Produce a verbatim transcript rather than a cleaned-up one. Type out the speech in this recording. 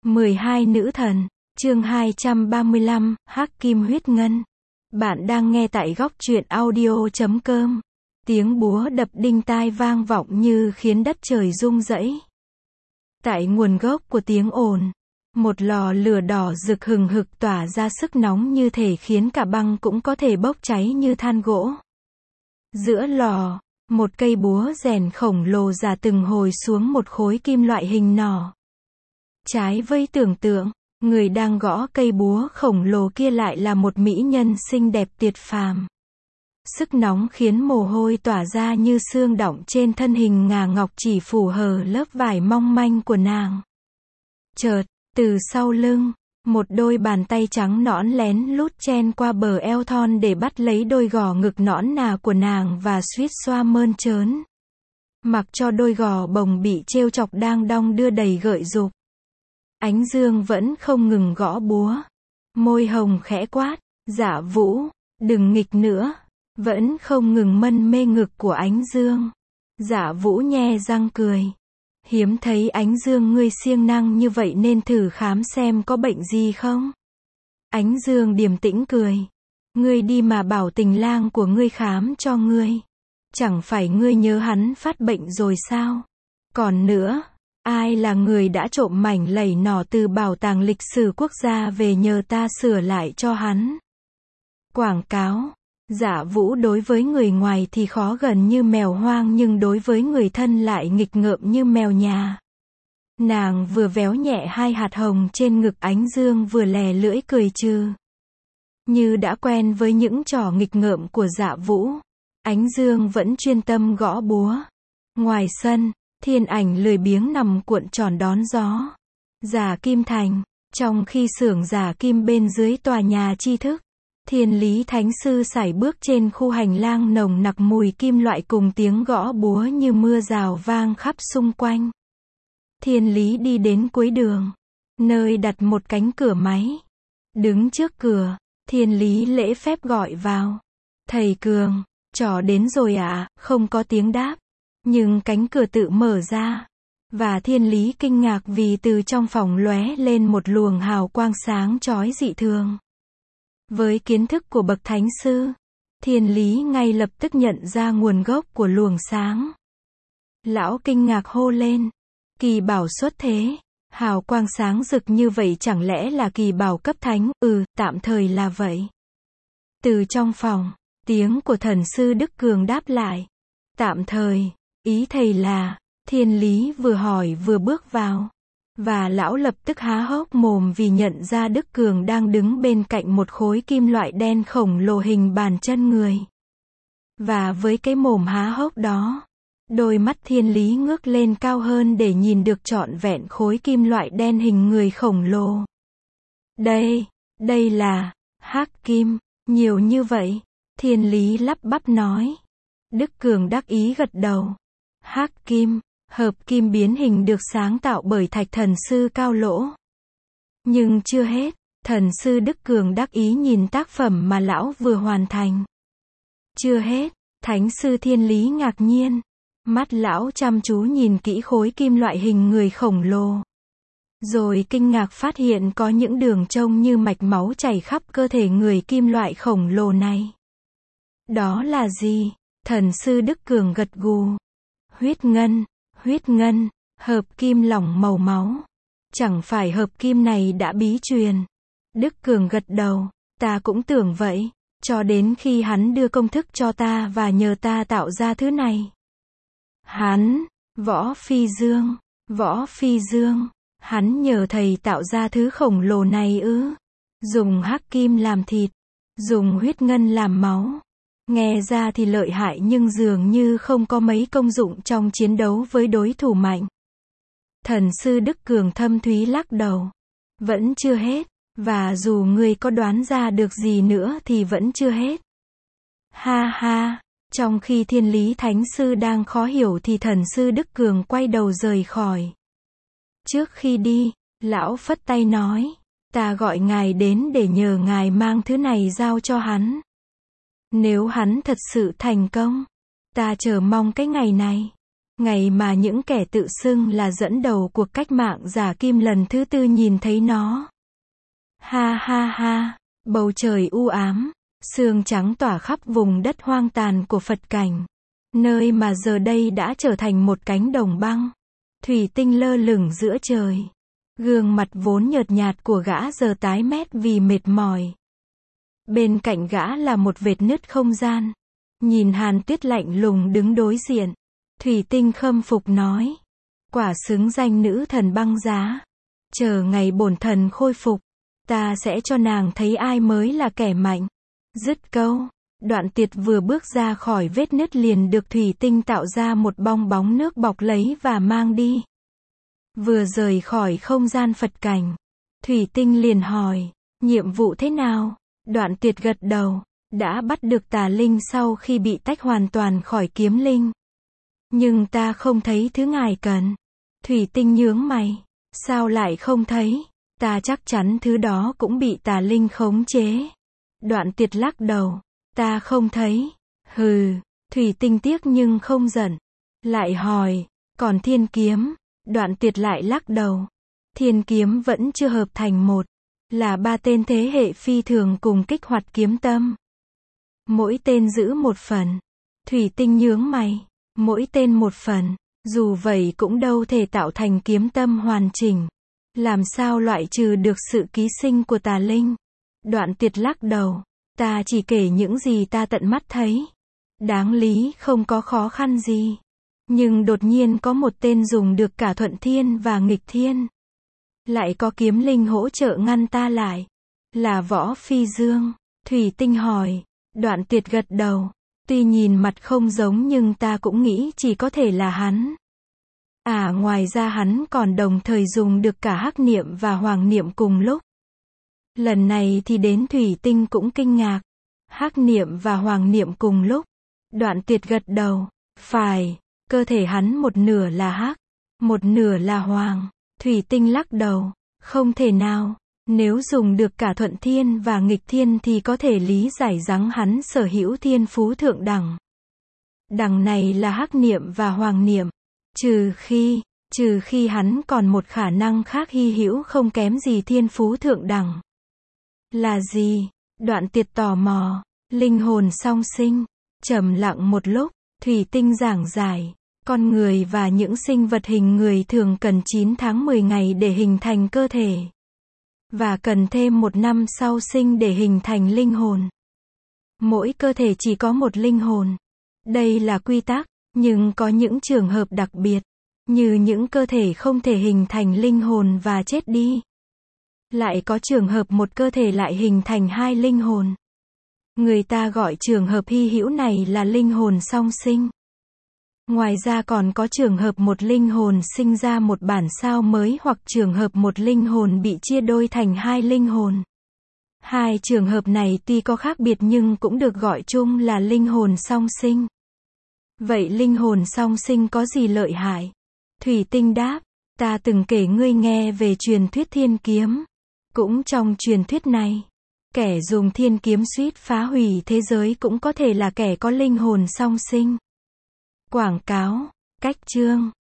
mười hai nữ thần, chương hai trăm ba mươi lăm, Hắc Kim Huyết Ngân. Bạn đang nghe tại góc truyện audio chấm com. Tiếng búa đập đinh tai vang vọng như khiến đất trời rung rẩy. Tại nguồn gốc của tiếng ồn, một lò lửa đỏ rực hừng hực tỏa ra sức nóng như thể khiến cả băng cũng có thể bốc cháy như than gỗ. Giữa lò, một cây búa rèn khổng lồ già từng hồi xuống một khối kim loại hình nỏ. Trái với tưởng tượng, người đang gõ cây búa khổng lồ kia lại là một mỹ nhân xinh đẹp tuyệt phàm. Sức nóng khiến mồ hôi tỏa ra như sương đọng trên thân hình ngà ngọc chỉ phủ hờ lớp vải mong manh của nàng. Chợt, từ sau lưng, một đôi bàn tay trắng nõn lén lút chen qua bờ eo thon để bắt lấy đôi gò ngực nõn nà của nàng và suýt xoa mơn trớn. Mặc cho đôi gò bồng bị trêu chọc đang đong đưa đầy gợi dục. Ánh Dương vẫn không ngừng gõ búa. Môi hồng khẽ quát, Dạ Vũ, đừng nghịch nữa. Vẫn không ngừng mân mê ngực của Ánh Dương. Dạ Vũ nhe răng cười. Hiếm thấy Ánh Dương ngươi siêng năng như vậy nên thử khám xem có bệnh gì không? Ánh Dương điềm tĩnh cười. Ngươi đi mà bảo tình lang của ngươi khám cho ngươi. Chẳng phải ngươi nhớ hắn phát bệnh rồi sao? Còn nữa, ai là người đã trộm mảnh lầy nỏ từ bảo tàng lịch sử quốc gia về nhờ ta sửa lại cho hắn? Quảng cáo. Dạ Vũ đối với người ngoài thì khó gần như mèo hoang nhưng đối với người thân lại nghịch ngợm như mèo nhà. Nàng vừa véo nhẹ hai hạt hồng trên ngực Ánh Dương vừa lè lưỡi cười trừ. Như đã quen với những trò nghịch ngợm của Dạ Vũ, Ánh Dương vẫn chuyên tâm gõ búa. Ngoài sân, Thiên Ảnh lười biếng nằm cuộn tròn đón gió. Giả Kim Thành, trong khi xưởng giả kim bên dưới tòa nhà tri thức, Thiên Lý Thánh Sư sải bước trên khu hành lang nồng nặc mùi kim loại cùng tiếng gõ búa như mưa rào vang khắp xung quanh. Thiên Lý đi đến cuối đường, nơi đặt một cánh cửa máy. Đứng trước cửa, Thiên Lý lễ phép gọi vào. Thầy Cường, trò đến rồi ạ, à? Không có tiếng đáp. Nhưng cánh cửa tự mở ra. Và Thiên Lý kinh ngạc vì từ trong phòng lóe lên một luồng hào quang sáng chói dị thường. Với kiến thức của bậc thánh sư, Thiên Lý ngay lập tức nhận ra nguồn gốc của luồng sáng. Lão kinh ngạc hô lên. Kỳ bảo xuất thế. Hào quang sáng rực như vậy chẳng lẽ là kỳ bảo cấp thánh? Ừ, tạm thời là vậy. Từ trong phòng, tiếng của thần sư Đức Cường đáp lại. Tạm thời, ý thầy là, Thiên Lý vừa hỏi vừa bước vào. Và lão lập tức há hốc mồm vì nhận ra Đức Cường đang đứng bên cạnh một khối kim loại đen khổng lồ hình bàn chân người. Và với cái mồm há hốc đó, đôi mắt Thiên Lý ngước lên cao hơn để nhìn được trọn vẹn khối kim loại đen hình người khổng lồ. Đây, đây là Hắc Kim, nhiều như vậy, Thiên Lý lắp bắp nói. Đức Cường đắc ý gật đầu. Hắc Kim, hợp kim biến hình được sáng tạo bởi thạch thần sư Cao Lỗ. Nhưng chưa hết, thần sư Đức Cường đắc ý nhìn tác phẩm mà lão vừa hoàn thành. Chưa hết, thánh sư Thiên Lý ngạc nhiên. Mắt lão chăm chú nhìn kỹ khối kim loại hình người khổng lồ. Rồi kinh ngạc phát hiện có những đường trông như mạch máu chảy khắp cơ thể người kim loại khổng lồ này. Đó là gì? Thần sư Đức Cường gật gù. Huyết ngân. Huyết ngân, hợp kim lỏng màu máu. Chẳng phải hợp kim này đã bí truyền? Đức Cường gật đầu. Ta cũng tưởng vậy, cho đến khi hắn đưa công thức cho ta và nhờ ta tạo ra thứ này. Hắn, Võ Phi Dương, Võ Phi Dương, hắn nhờ thầy tạo ra thứ khổng lồ này ư? Dùng hắc kim làm thịt, dùng huyết ngân làm máu. Nghe ra thì lợi hại nhưng dường như không có mấy công dụng trong chiến đấu với đối thủ mạnh. Thần sư Đức Cường thâm thúy lắc đầu. Vẫn chưa hết, và dù ngươi có đoán ra được gì nữa thì vẫn chưa hết. Ha ha, trong khi Thiên Lý Thánh Sư đang khó hiểu thì thần sư Đức Cường quay đầu rời khỏi. Trước khi đi, lão phất tay nói, ta gọi ngài đến để nhờ ngài mang thứ này giao cho hắn. Nếu hắn thật sự thành công, ta chờ mong cái ngày này. Ngày mà những kẻ tự xưng là dẫn đầu cuộc cách mạng giả kim lần thứ tư nhìn thấy nó. Ha ha ha, bầu trời u ám, sương trắng tỏa khắp vùng đất hoang tàn của Phật Cảnh. Nơi mà giờ đây đã trở thành một cánh đồng băng. Thủy tinh lơ lửng giữa trời. Gương mặt vốn nhợt nhạt của gã giờ tái mét vì mệt mỏi. Bên cạnh gã là một vệt nứt không gian. Nhìn Hàn Tuyết lạnh lùng đứng đối diện. Thủy tinh khâm phục nói. Quả xứng danh nữ thần băng giá. Chờ ngày bổn thần khôi phục. Ta sẽ cho nàng thấy ai mới là kẻ mạnh. Dứt câu. Đoạn Tiệt vừa bước ra khỏi vết nứt liền được thủy tinh tạo ra một bong bóng nước bọc lấy và mang đi. Vừa rời khỏi không gian Phật Cảnh. Thủy tinh liền hỏi. Nhiệm vụ thế nào? Đoạn Tiệt gật đầu. Đã bắt được tà linh sau khi bị tách hoàn toàn khỏi kiếm linh. Nhưng ta không thấy thứ ngài cần. Thủy tinh nhướng mày. Sao lại không thấy? Ta chắc chắn thứ đó cũng bị tà linh khống chế. Đoạn Tiệt lắc đầu. Ta không thấy. Hừ. Thủy tinh tiếc nhưng không giận. Lại hỏi. Còn thiên kiếm? Đoạn Tiệt lại lắc đầu. Thiên kiếm vẫn chưa hợp thành một. Là ba tên thế hệ phi thường cùng kích hoạt kiếm tâm. Mỗi tên giữ một phần. Thủy tinh nhướng mày. Mỗi tên một phần. Dù vậy cũng đâu thể tạo thành kiếm tâm hoàn chỉnh. Làm sao loại trừ được sự ký sinh của tà linh? Đoạn Tiệt lắc đầu. Ta chỉ kể những gì ta tận mắt thấy. Đáng lý không có khó khăn gì. Nhưng đột nhiên có một tên dùng được cả thuận thiên và nghịch thiên. Lại có kiếm linh hỗ trợ ngăn ta lại. Là Võ Phi Dương. Thủy tinh hỏi. Đoạn Tiệt gật đầu. Tuy nhìn mặt không giống nhưng ta cũng nghĩ chỉ có thể là hắn. À ngoài ra hắn còn đồng thời dùng được cả hắc niệm và hoàng niệm cùng lúc. Lần này thì đến thủy tinh cũng kinh ngạc. Hắc niệm và hoàng niệm cùng lúc. Đoạn Tiệt gật đầu. Phải, cơ thể hắn một nửa là hắc, một nửa là hoàng. Thủy tinh lắc đầu. Không thể nào. Nếu dùng được cả thuận thiên và nghịch thiên thì có thể lý giải rằng hắn sở hữu thiên phú thượng đẳng. Đẳng này là hắc niệm và hoàng niệm. Trừ khi, trừ khi hắn còn một khả năng khác hy hữu không kém gì thiên phú thượng đẳng. Là gì? Đoạn Tiệt tò mò. Linh hồn song sinh. Trầm lặng một lúc, thủy tinh giảng giải. Con người và những sinh vật hình người thường cần chín tháng mười ngày để hình thành cơ thể. Và cần thêm một năm sau sinh để hình thành linh hồn. Mỗi cơ thể chỉ có một linh hồn. Đây là quy tắc, nhưng có những trường hợp đặc biệt. Như những cơ thể không thể hình thành linh hồn và chết đi. Lại có trường hợp một cơ thể lại hình thành hai linh hồn. Người ta gọi trường hợp hy hữu này là linh hồn song sinh. Ngoài ra còn có trường hợp một linh hồn sinh ra một bản sao mới hoặc trường hợp một linh hồn bị chia đôi thành hai linh hồn. Hai trường hợp này tuy có khác biệt nhưng cũng được gọi chung là linh hồn song sinh. Vậy linh hồn song sinh có gì lợi hại? Thủy tinh đáp, ta từng kể ngươi nghe về truyền thuyết thiên kiếm. Cũng trong truyền thuyết này, kẻ dùng thiên kiếm suýt phá hủy thế giới cũng có thể là kẻ có linh hồn song sinh. Quảng cáo, cách chương.